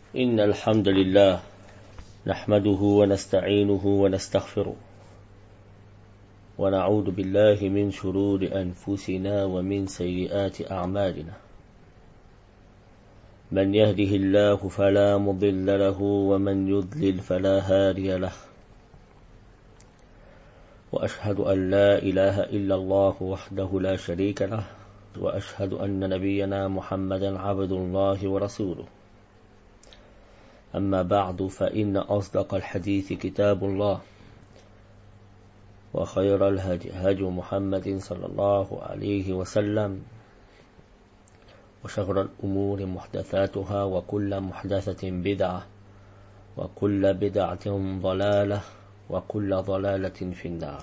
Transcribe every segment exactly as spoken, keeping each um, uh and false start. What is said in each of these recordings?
إن الحمد لله نحمده ونستعينه ونستغفره ونعوذ بالله من شرور أنفسنا ومن سيئات أعمالنا من يهده الله فلا مضل له ومن يضلل فلا هادي له وأشهد أن لا إله إلا الله وحده لا شريك له وأشهد أن نبينا محمدا عبد الله ورسوله أما بعد فإن أصدق الحديث كتاب الله وخير الهدي هدي محمد صلى الله عليه وسلم وشر الأمور محدثاتها وكل محدثة بدعة وكل بدعة ضلالة وكل ضلالة في النار.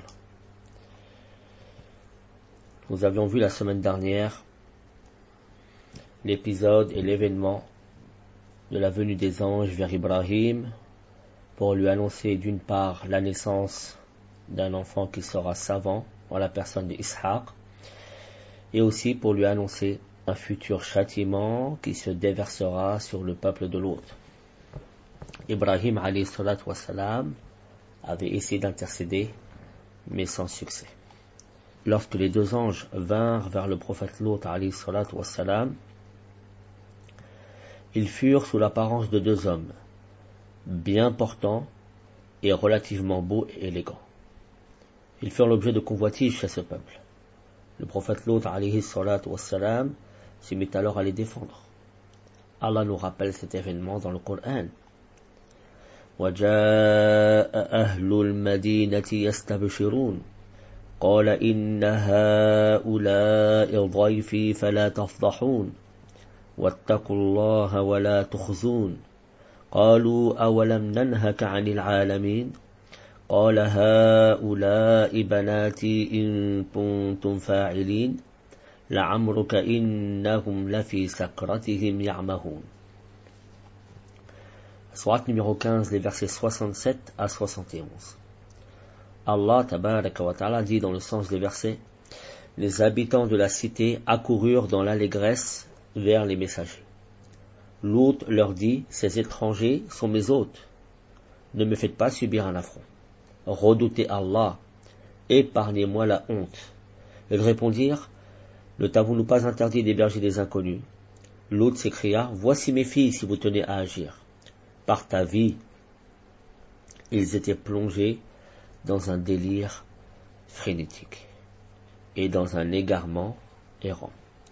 Nous avions vu la semaine dernière l'épisode et l'événement de la venue des anges vers Ibrahim pour lui annoncer d'une part la naissance d'un enfant qui sera savant en la personne d'Ishaq et aussi pour lui annoncer un futur châtiment qui se déversera sur le peuple de Lot. Ibrahim alayhi salatu wassalam avait essayé d'intercéder mais sans succès. Lorsque les deux anges vinrent vers le prophète Lot alayhi salatu wassalam, ils furent sous l'apparence de deux hommes, bien portants et relativement beaux et élégants. Ils furent l'objet de convoitises chez ce peuple. Le prophète Lot alayhi salatu wassalam se mit alors à les défendre. Allah nous rappelle cet événement dans le Coran. وَجَاءَ أَهْلُ الْمَدِينَةِ يَسْتَبْشِرُونَ قَالَ إِنَّ هَؤُلَاءِ ضَيْفِي فَلَا تَفْضَحُونَ واتقوا الله ولا تخزون قالوا أولم ننهك عن العالمين قال هؤلاء بناتي إن كنتم فاعلين لعمرك إنهم لفي سكرتهم يعمهون. Sourate numéro quinze, les versets soixante-sept à soixante et onze. Allah tabaraka wa ta'ala dit dans le sens des versets: les habitants de la cité accoururent dans l'allégresse vers les messagers. Lot leur dit: ces étrangers sont mes hôtes. Ne me faites pas subir un affront. Redoutez Allah. Épargnez-moi la honte. Ils répondirent: ne t'avons-nous pas interdit d'héberger des inconnus? Lot s'écria: voici mes filles si vous tenez à agir. Par ta vie. Ils étaient plongés dans un délire frénétique et dans un égarement errant.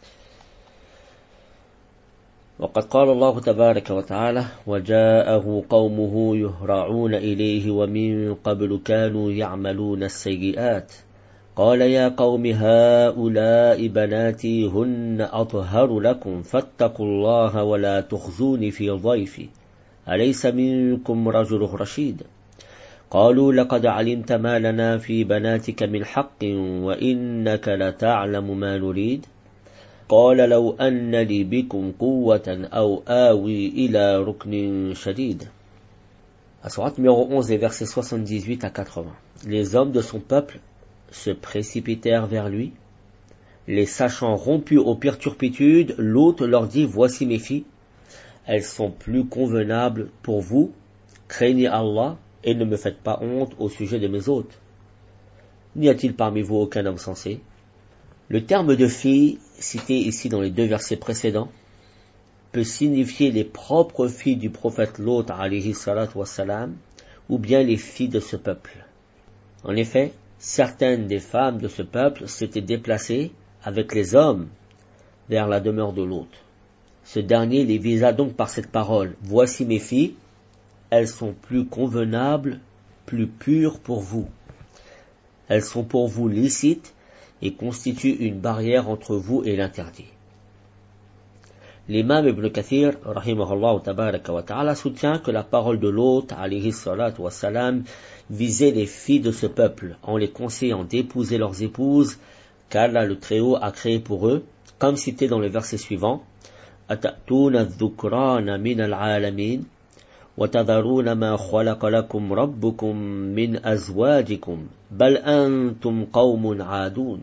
وقد قال الله تبارك وتعالى وجاءه قومه يهرعون إليه ومن قبل كانوا يعملون السيئات قال يا قوم هؤلاء بناتي هن أطهر لكم فاتقوا الله ولا تخزوني في ضيفي أليس منكم رجل رشيد قالوا لقد علمت ما لنا في بناتك من حق وإنك لتعلم ما نريد قال لو أن لي بكم قوة أو آوي إلى ركن شديد. À sourate numéro onze, les versets soixante-dix-huit à quatre-vingts. Les hommes de son peuple se précipitèrent vers lui. Les sachant rompus aux pires turpitudes, Lot leur dit: voici mes filles, elles sont plus convenables pour vous, craignez Allah et ne me faites pas honte au sujet de mes hôtes. N'y a-t-il parmi vous aucun homme sensé? Le terme de fille, cité ici dans les deux versets précédents, peut signifier les propres filles du prophète Lot alayhi salatu wassalam, ou bien les filles de ce peuple. En effet, certaines des femmes de ce peuple s'étaient déplacées avec les hommes vers la demeure de Lot. Ce dernier les visa donc par cette parole: voici mes filles, elles sont plus convenables, plus pures pour vous. Elles sont pour vous licites et constitue une barrière entre vous et l'interdit. L'imam Ibn Kathir, rahimahullah tabaraka wa ta'ala, soutient que la parole de Lot, alayhi salatu wa salam, visait les filles de ce peuple, en les conseillant d'épouser leurs épouses, qu'Allah le Très-Haut a créé pour eux, comme cité dans le verset suivant: أَتَأْتُونَ الذُّكْرَانَ مِنَ الْعَالَمِينَ وَتَذَرُونَ مَا خَلَقَ لَكُمْ رَبُّكُمْ مِنْ أَزْوَاجِكُمْ بَلْ أَنْتُمْ قَوْمٌ عَادُونَ.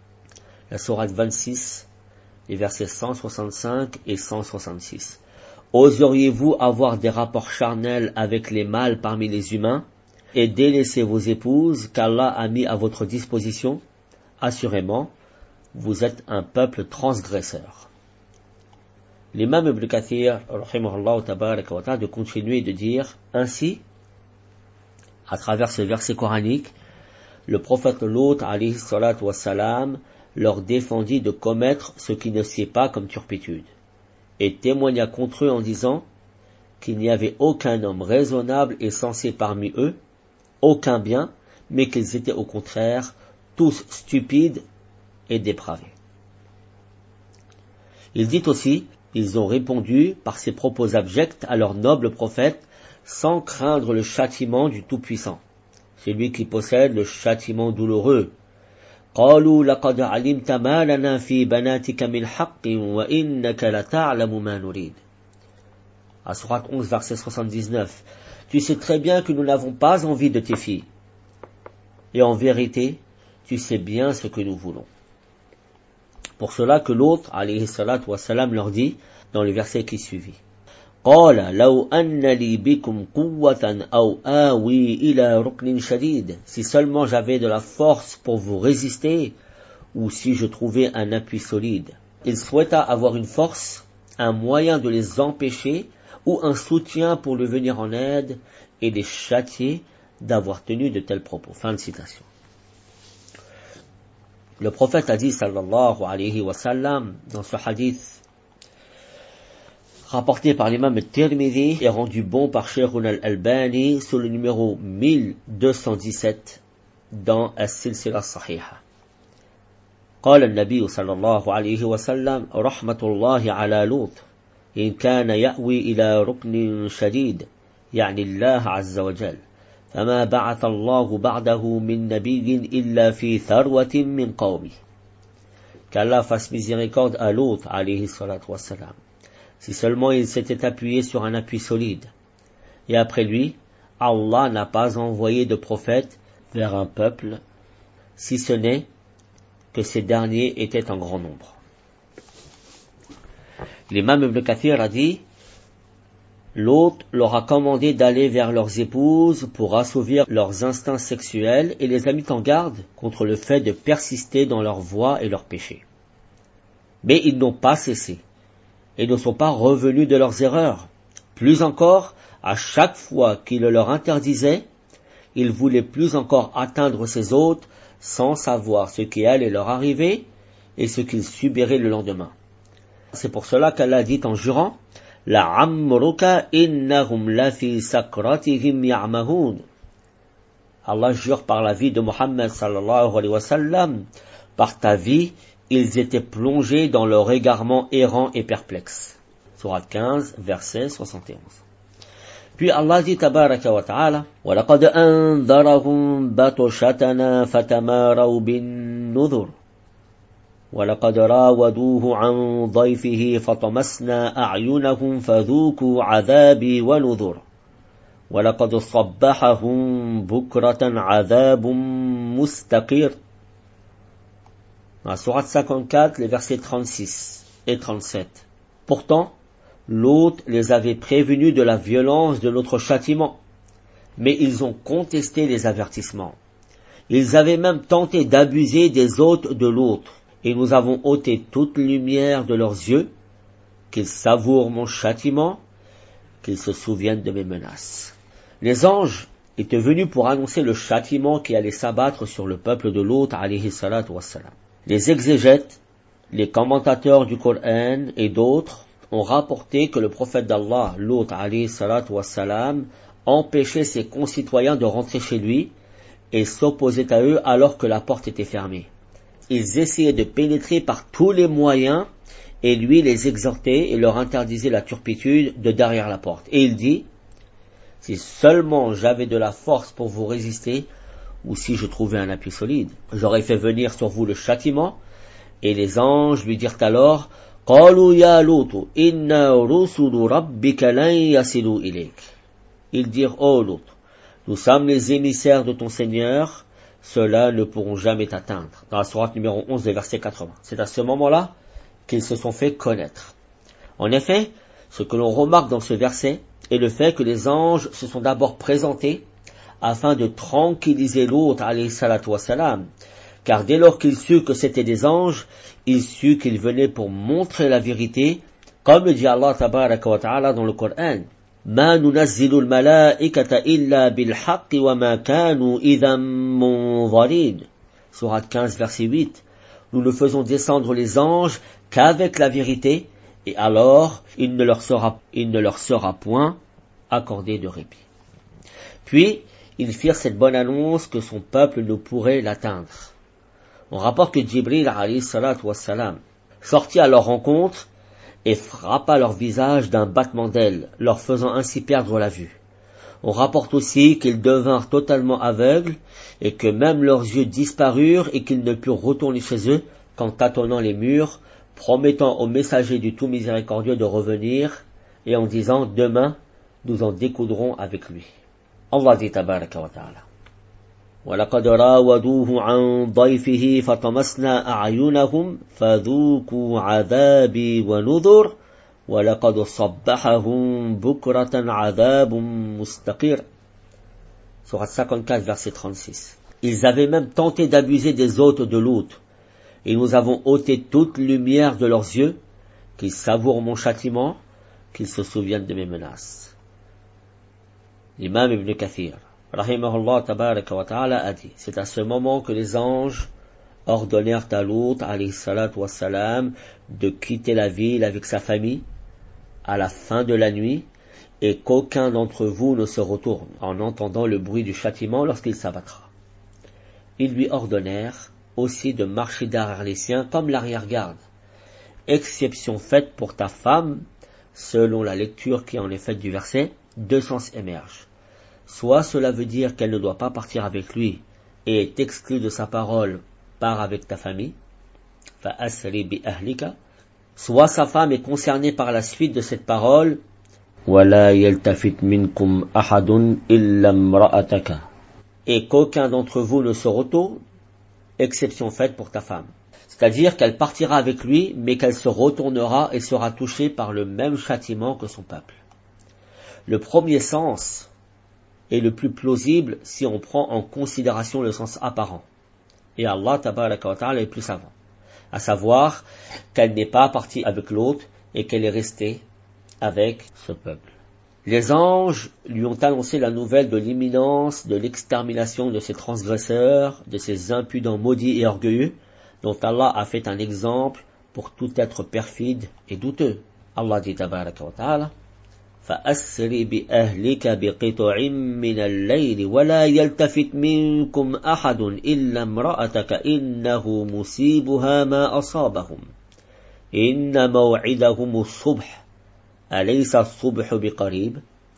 La sourate vingt-six, les versets cent soixante-cinq et cent soixante-six. Oseriez-vous avoir des rapports charnels avec les mâles parmi les humains et délaisser vos épouses qu'Allah a mis à votre disposition? Assurément, vous êtes un peuple transgresseur. L'imam Ibn Kathir, rahimahullah tabaraka wa ta'ala, de continuer de dire ainsi, à travers ce verset coranique, le prophète Lot, alayhi salatu wassalam, leur défendit de commettre ce qui ne sied pas comme turpitude, et témoigna contre eux en disant qu'il n'y avait aucun homme raisonnable et sensé parmi eux, aucun bien, mais qu'ils étaient au contraire tous stupides et dépravés. Il dit aussi, ils ont répondu par ces propos abjects à leur noble prophète sans craindre le châtiment du Tout-Puissant, celui qui possède le châtiment douloureux. قالوا لقد علمت ما لنا في بناتك من حق وإنك لتعلم ما نريد. À Sourate onze, verset soixante-dix-neuf. Tu sais très bien que nous n'avons pas envie de tes filles. Et en vérité, tu sais bien ce que nous voulons. Pour cela que l'autre, alayhi salatu wassalam, leur dit, dans le verset qui suivit, قال لو أن لي بكم قوة أو آوي إلى ركن شديد. Si seulement j'avais de la force pour vous résister, ou si je trouvais un appui solide. Il souhaita avoir une force, un moyen de les empêcher, ou un soutien pour lui venir en aide, et les châtier d'avoir tenu de tels propos. Fin de citation. Le prophète a dit, sallallahu alayhi wa sallam, dans ce hadith, rapporté par l'imam al-Tirmidhi et rendu bon par Sheikhuna al-Albani sous le numéro mille deux cent dix-sept dans As-Silsila Sahiha. قال النبي صلى الله عليه وسلم رحمة الله على لوط إن كان يأوي إلى ركن شديد يعني الله عز وجل فما بعث الله بعده من نبي إلا في ثروة من قومه. Qu'Allah fasse miséricorde à Lot alayhi salatu wassalam. Si seulement il s'était appuyé sur un appui solide. Et après lui, Allah n'a pas envoyé de prophète vers un peuple, si ce n'est que ces derniers étaient en grand nombre. L'imam Ibn Kathir a dit, Lot leur a commandé d'aller vers leurs épouses pour assouvir leurs instincts sexuels et les a mis en garde contre le fait de persister dans leurs voies et leurs péchés. Mais ils n'ont pas cessé. Et ne sont pas revenus de leurs erreurs. Plus encore, à chaque fois qu'il le leur interdisait, ils voulaient plus encore atteindre ses hôtes sans savoir ce qui allait leur arriver et ce qu'ils subiraient le lendemain. C'est pour cela qu'Allah dit en jurant, لَعَمْرُكَ إِنَّهُمْ لَفِي سَكْرَتِهِمْ يَعْمَهُونَ. Allah jure par la vie de Muhammad sallallahu alayhi wa sallam, par ta vie, ils étaient plongés dans leur égarement errant et perplexe. Sourate quinze, verset soixante et onze. Puis Allah dit tabaraka wa ta'ala, وَلَقَدْ أَنذَرَهُمْ بَطْشَتَنَا فَتَمَارَوْا بِالنُّذُرِ وَلَقَدْ رَاوَدُوهُ عَنْ ضَيْفِهِ فَطَمَسْنَا أَعْيُنَهُمْ فَذُوقُوا عَذَابِي وَنُذُرِ وَلَقَدْ صَبَّحَهُمْ بُكْرَةً عَذَابٌ مُسْتَقِرٌ. Dans la sourate cinquante-quatre, les versets trente-six et trente-sept. Pourtant, l'hôte les avait prévenus de la violence de notre châtiment, mais ils ont contesté les avertissements. Ils avaient même tenté d'abuser des hôtes de l'autre, et nous avons ôté toute lumière de leurs yeux, qu'ils savourent mon châtiment, qu'ils se souviennent de mes menaces. Les anges étaient venus pour annoncer le châtiment qui allait s'abattre sur le peuple de Lot, alayhi salatu wassalam. Les exégètes, les commentateurs du Coran et d'autres ont rapporté que le prophète d'Allah, Lot alayhi salatu wassalam, empêchait ses concitoyens de rentrer chez lui et s'opposait à eux alors que la porte était fermée. Ils essayaient de pénétrer par tous les moyens et lui les exhortait et leur interdisait la turpitude de derrière la porte. Et il dit, si seulement j'avais de la force pour vous résister, ou si je trouvais un appui solide, j'aurais fait venir sur vous le châtiment. Et les anges lui dirent alors, قَالُوا يَا لُوطُ إِنَّا رُسُلُ رَبِّكَ لَنْ يَصِلُوا إِلَيْكَ. Ils dirent, ô Lot, nous sommes les émissaires de ton Seigneur, ceux-là ne pourront jamais t'atteindre. Dans la sourate numéro onze, verset quatre-vingts. C'est à ce moment-là qu'ils se sont fait connaître. En effet, Ce que l'on remarque dans ce verset est le fait que les anges se sont d'abord présentés afin de tranquilliser l'autre, alayhi salatu wassalam, car dès lors qu'il sut que c'était des anges, il sut qu'ils venaient pour montrer la vérité, comme le dit Allah tabaraka wa ta'ala dans le Coran. Ma nunazzilu al-malaikata illa bil haqqi wa ma kanu idhan munzarin. Sourate quinze, verset huit. Nous ne faisons descendre les anges qu'avec la vérité, et alors il ne leur sera, il ne leur sera point accordé de répit. Puis, ils firent cette bonne annonce que son peuple ne pourrait l'atteindre. On rapporte que Jibril alayhi salatu wassalam sortit à leur rencontre et frappa leur visage d'un battement d'ailes, leur faisant ainsi perdre la vue. On rapporte aussi qu'ils devinrent totalement aveugles et que même leurs yeux disparurent et qu'ils ne purent retourner chez eux qu'en tâtonnant les murs, promettant au messager du tout miséricordieux de revenir et en disant « Demain, nous en découdrons avec lui ». Allah dit tabaraka wa ta'ala. وَلَقَدْ رَاوَدُوهُ عَنْ ضَيْفِهِ فَطَمَسْنَا أَعْيُنَهُمْ فَذُوقُوا عَذَابِي وَنُذُرْ وَلَقَدْ صَبَّحَهُمْ بُكْرَةً عَذَابٌ مُسْتَقِرٌ. Sourate cinquante-quatre, verset trente-six. Ils avaient même tenté d'abuser des hôtes de Lot, et nous avons ôté toute lumière de leurs yeux, qu'ils savourent mon châtiment, qu'ils se souviennent de mes menaces. L'imam Ibn Kathir, rahimahullah tabaraka wa ta'ala, a dit, c'est à ce moment que les anges ordonnèrent à Lot, alayhi salatu wassalam, de quitter la ville avec sa famille à la fin de la nuit, et qu'aucun d'entre vous ne se retourne en entendant le bruit du châtiment lorsqu'il s'abattra. Ils lui ordonnèrent aussi de marcher derrière les siens comme l'arrière-garde, exception faite pour ta femme, selon la lecture qui en est faite du verset, deux sens émergent. Soit cela veut dire qu'elle ne doit pas partir avec lui et est exclue de sa parole, pars avec ta famille, fa'asri bi ahlika. Soit sa femme est concernée par la suite de cette parole, wala yaltafit minkum ahadun illa imra'ataka, et qu'aucun d'entre vous ne se retourne, exception faite pour ta femme. C'est-à-dire qu'elle partira avec lui, mais qu'elle se retournera et sera touchée par le même châtiment que son peuple. Le premier sens est le plus plausible si on prend en considération le sens apparent. Et Allah tabaraka wa ta'ala est plus savant. À savoir qu'elle n'est pas partie avec l'autre et qu'elle est restée avec ce peuple. Les anges lui ont annoncé la nouvelle de l'imminence de l'extermination de ces transgresseurs, de ces impudents maudits et orgueilleux, dont Allah a fait un exemple pour tout être perfide et douteux. Allah dit tabaraka wa ta'ala, فَأَسْرِ بِأَهْلِكَ بِقِطُعٍ مِّنَ اللَّيْلِ وَلَا يَلْتَفِتْ مِنكُمْ أَحَدٌ إِلَّا امْرَأَتَكَ إِنَّهُ مُصِيبُهَا مَا أَصَابَهُمْ إِنَّ مَوْعِدَهُمُ الصُّبْحُ أَلَيْسَ الصُّبْحُ بِقَرِيبٍ.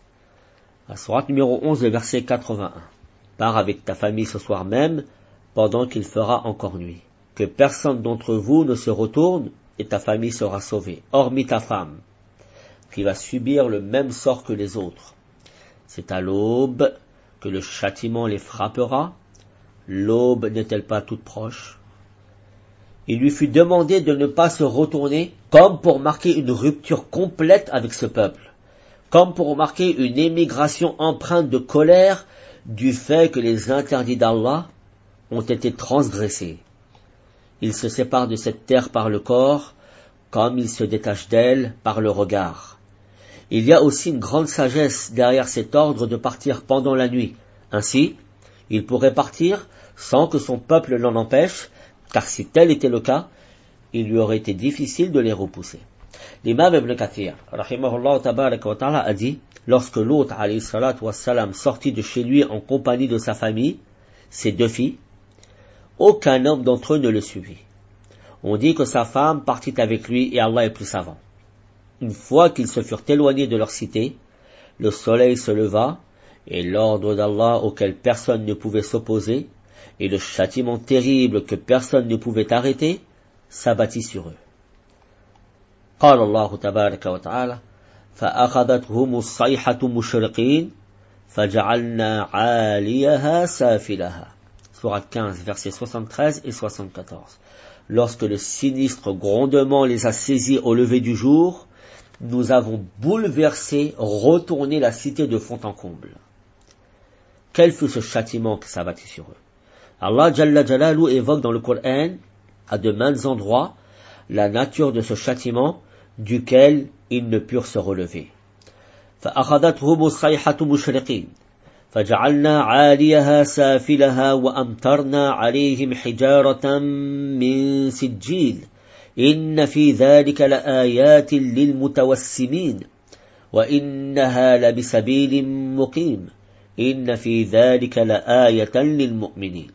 La sourate numéro onze, le verset quatre-vingt-un. Pars avec ta famille ce soir même, pendant qu'il fera encore nuit. Que personne d'entre vous ne se retourne, et ta famille sera sauvée, hormis ta femme, qui va subir le même sort que les autres. C'est à l'aube que le châtiment les frappera. L'aube n'est-elle pas toute proche? Il lui fut demandé de ne pas se retourner, comme pour marquer une rupture complète avec ce peuple, comme pour marquer une émigration empreinte de colère du fait que les interdits d'Allah ont été transgressés. Il se sépare de cette terre par le corps, comme il se détache d'elle par le regard. Il y a aussi une grande sagesse derrière cet ordre de partir pendant la nuit. Ainsi, il pourrait partir sans que son peuple l'en empêche, car si tel était le cas, il lui aurait été difficile de les repousser. L'imam Ibn Kathir, rahimahullah tabaraka wa ta'ala, a dit, lorsque Lot, alayhi salatu wassalam, sortit de chez lui en compagnie de sa famille, ses deux filles, aucun homme d'entre eux ne le suivit. On dit que sa femme partit avec lui et Allah est plus savant. Une fois qu'ils se furent éloignés de leur cité, le soleil se leva et l'ordre d'Allah auquel personne ne pouvait s'opposer et le châtiment terrible que personne ne pouvait arrêter s'abattit sur eux. قال الله تبارك وتعالى فأخذتهم الصيحة مشرقين فجعلنا عاليها سافلها. Sourate quinze, versets soixante-treize et soixante-quatorze. Lorsque le sinistre grondement les a saisis au lever du jour, nous avons bouleversé, retourné la cité de fond en comble. Quel fut ce châtiment qui s'abattit sur eux? Allah Jalla Jalalu évoque dans le Coran, à de maints endroits, la nature de ce châtiment duquel ils ne purent se relever. فأخذتهم الصيحة مشرقين فجعلنا عاليها سافلها وأمطرنا عليهم حجارة من سجيل إن في ذلك لآيات للمتوسمين وإنها لبسبيل مقيم إن في ذلك لآية للمؤمنين.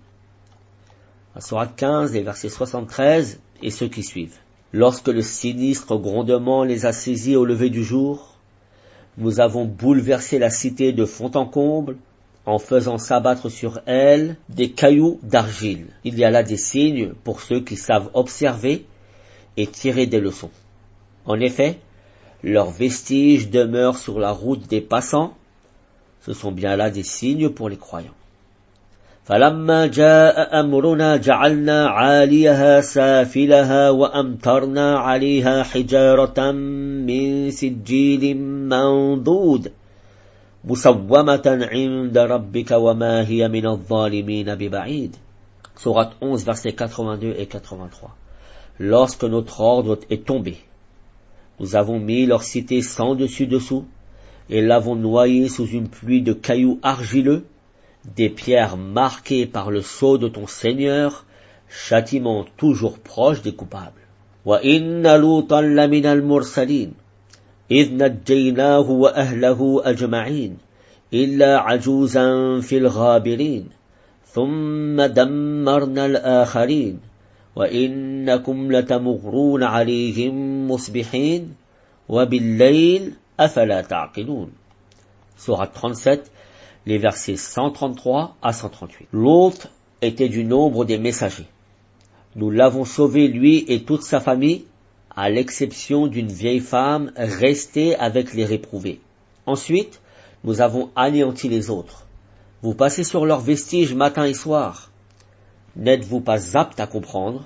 La sourate quinze, les versets soixante-treize et ceux qui suivent. Lorsque le sinistre grondement les a saisis au lever du jour, nous avons bouleversé la cité de fond en comble en faisant s'abattre sur elle des cailloux d'argile. Il y a là des signes pour ceux qui savent observer et tirer des leçons. En effet, leurs vestiges demeurent sur la route des passants. Ce sont bien là des signes pour les croyants. فَلَمَّا جَاءَ أَمْرُنَا جَعَلْنَا عَالِيَهَا سَافِلَهَا وَأَمْطَرْنَا عَلَيْهَا حِجَارَةً مِّن سِجِّيلٍ مَّنضُودٍ مُّسَوَّمَةً عِندَ رَبِّكَ وَمَا هِيَ مِنَ الظَّالِمِينَ بِبَعِيدٍ. Sourate onze, versets quatre-vingt-deux et quatre-vingt-trois. Lorsque notre ordre est tombé, nous avons mis leur cité sans dessus-dessous et l'avons noyée sous une pluie de cailloux argileux, des pierres marquées par le sceau de ton Seigneur, châtiment toujours proche des coupables. وَإِنَّ لُوطًا لَمِنَ الْمُرْسَلِينَ إِذْ نَجَّيْنَاهُ وَأَهْلَهُ أَجْمَعِينَ إِلَّا عَجُوزًا فِي الْغَابِرِينَ ثُمَّ دَمَّرْنَا الْآخَرِينَ وَإِنَّكُمْ لَتَمُرُّونَ عَلَيْهِمْ مُصْبِحِينَ وَبِاللَّيْلِ أَفَلَا تَعْقِلُونَ. Sourate trente-sept, les versets cent trente-trois à cent trente-huit. Lot était du nombre des messagers. Nous l'avons sauvé, lui et toute sa famille, à l'exception d'une vieille femme restée avec les réprouvés. Ensuite, nous avons anéanti les autres. Vous passez sur leurs vestiges matin et soir. N'êtes-vous pas apte à comprendre?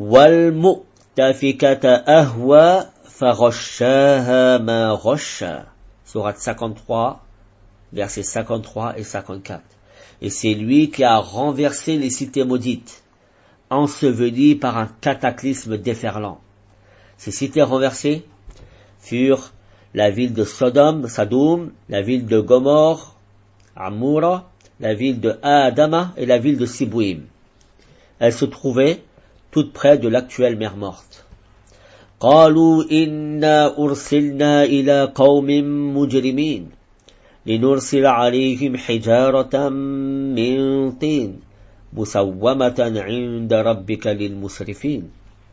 وَالْمُؤْتَفِكَةَ أَهْوَى فَغَشَّاهَا مَا غَشَّا. Sourate cinquante-trois, versets cinquante-trois et cinquante-quatre. Et c'est lui qui a renversé les cités maudites, ensevelies par un cataclysme déferlant. Ces cités renversées furent la ville de Sodome, Sadoum, la ville de Gomorre, Amoura, la ville de Adama et la ville de Sibouim. Elles se trouvaient toutes près de l'actuelle mer Morte. قالوا إنا أرسلنا إلى قوم مجرمين لنرسل عليهم حجارة من طين مسومة عند ربك للمسرفين.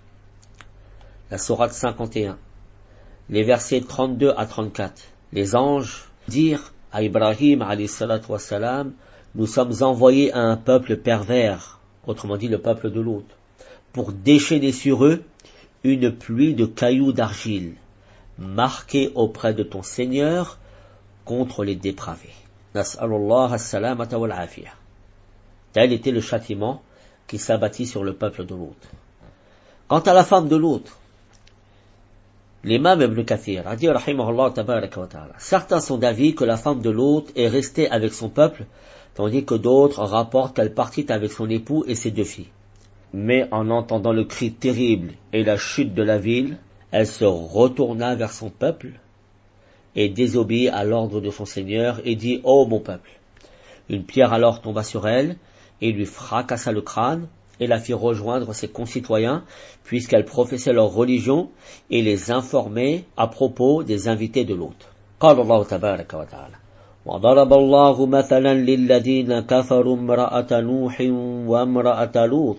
La sourate cinquante et un, les versets trente-deux à trente-quatre. Les anges dirent à Ibrahim alayhi salatu wassalam, nous sommes envoyés à un peuple pervers, autrement dit le peuple de Lot, pour déchaîner sur eux une pluie de cailloux d'argile, marqués auprès de ton Seigneur contre les dépravés. Nas'alullah as-salamata wal afiyah. Tel était le châtiment qui s'abattit sur le peuple de Lot. Quant à la femme de Lot, l'imam Ibn Kathir a dit, rahimahullah tabaraka wa ta'ala, certains sont d'avis que la femme de Lot est restée avec son peuple, tandis que d'autres rapportent qu'elle partit avec son époux et ses deux filles. Mais en entendant le cri terrible et la chute de la ville, elle se retourna vers son peuple et désobéit à l'ordre de son Seigneur et dit, ô mon peuple. Une pierre alors tomba sur elle et lui fracassa le crâne et la fit rejoindre ses concitoyens puisqu'elle professait leur religion et les informait à propos des invités de l'hôte. قال الله تبارك وتعالى وضرب الله مثلا للذين كفروا امرأة نوح وامرأة لوط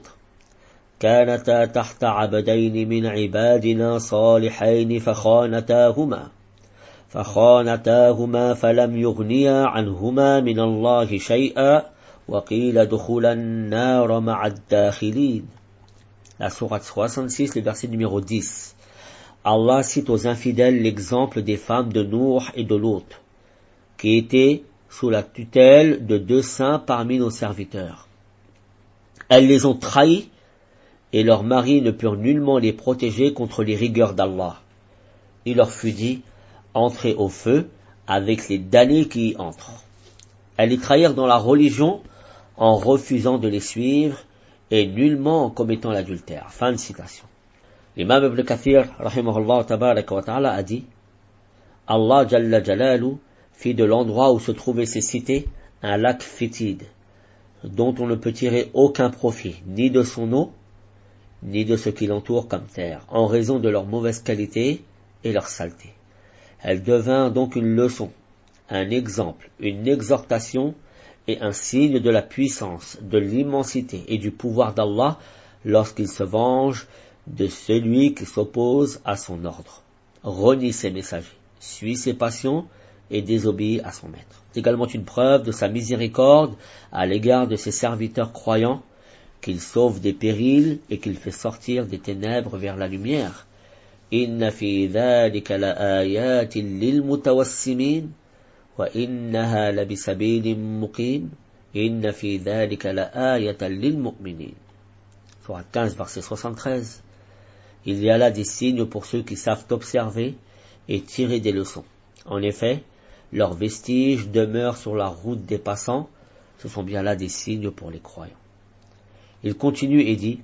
كانتا تحت عبدين من عبادنا صالحين فخانتاهما فخانتاهما فلم يغنيا عنهما من الله شيئا وقيل ادخلا النار مع الداخلين. La sourate soixante-six, le verset numéro dix. Allah cite aux infidèles l'exemple des femmes de Nour et de Lot, qui étaient sous la tutelle de deux saints parmi nos serviteurs. Elles les ont trahis et leurs maris ne purent nullement les protéger contre les rigueurs d'Allah. Il leur fut dit, entrer au feu avec les damnés qui y entrent. Elles les trahirent dans la religion en refusant de les suivre et nullement en commettant l'adultère. Fin de citation. L'imam Ibn Kathir, rahimahullah tabaraka wa ta'ala, a dit Allah Jalla Jalalu fit de l'endroit où se trouvaient ces cités un lac fétide, dont on ne peut tirer aucun profit, ni de son eau, ni de ce qui l'entoure comme terre, en raison de leur mauvaise qualité et leur saleté. Elle devint donc une leçon, un exemple, une exhortation et un signe de la puissance, de l'immensité et du pouvoir d'Allah lorsqu'il se venge de celui qui s'oppose à son ordre, renie ses messagers, suit ses passions et désobéit à son maître. C'est également une preuve de sa miséricorde à l'égard de ses serviteurs croyants, qu'il sauve des périls et qu'il fait sortir des ténèbres vers la lumière. Inna fi dhalika la ayatin lil mutawassimin wa innaha la bisabilin muqim. Inna fi dhalika la ayatan lil mu'minin. Sourate quinze, verset soixante-treize. Il y a là des signes pour ceux qui savent observer et tirer des leçons. En effet, leurs vestiges demeurent sur la route des passants. Ce sont bien là des signes pour les croyants. Il continue et dit,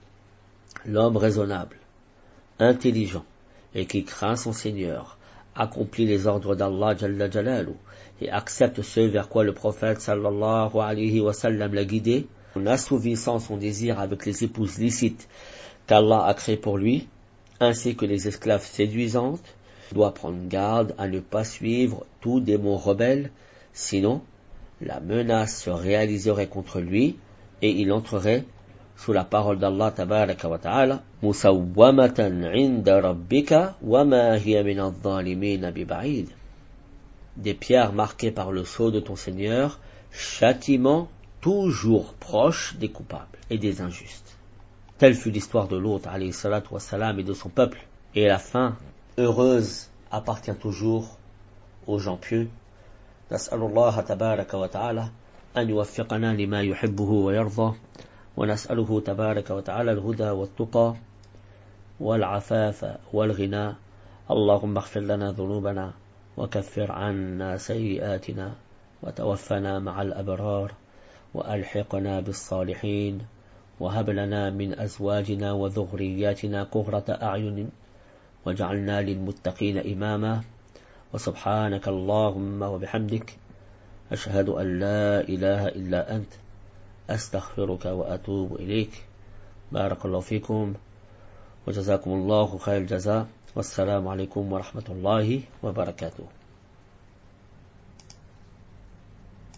l'homme raisonnable, intelligent et qui craint son Seigneur, accomplit les ordres d'Allah Jalla Jalalu et accepte ce vers quoi le prophète sallallahu alayhi wa sallam l'a guidé, en assouvissant son désir avec les épouses licites qu'Allah a créées pour lui, ainsi que les esclaves séduisantes, doit prendre garde à ne pas suivre tout démon rebelle, sinon la menace se réaliserait contre lui et il entrerait sous la parole d'Allah tabaraka wa ta'ala musawwamatan 'inda rabbika wa ma hiya min adh-dhalimin biba'id. Des pierres marquées par le sceau de ton Seigneur, châtiment toujours proche des coupables et des injustes. Telle fut l'histoire de Lot alayhi salatu wa salam et de son peuple, et la fin heureuse appartient toujours aux gens pieux. Nas'alullah tabaraka wa ta'ala an yuwaffiqana lima yuhibbuhu wa yarda, wa nas'aluhu tabaraka wa ta'ala al-huda wa al-tuqa wal afafa wal ghina. Allahumma ighfir lana dhunubana wa kaffir 'anna sayyi'atina wa tawaffana ma'al abrar wa alhiqna bis salihin wa hab lana min azwajina wa dhurriyyatina qurrata a'yunin واجعلنا للمتقين إماما وسبحانك اللهم وبحمدك أشهد أن لا إله إلا أنت أستغفرك وأتوب إليك. بارك الله فيكم وجزاكم الله خير الجزاء والسلام عليكم ورحمة الله وبركاته.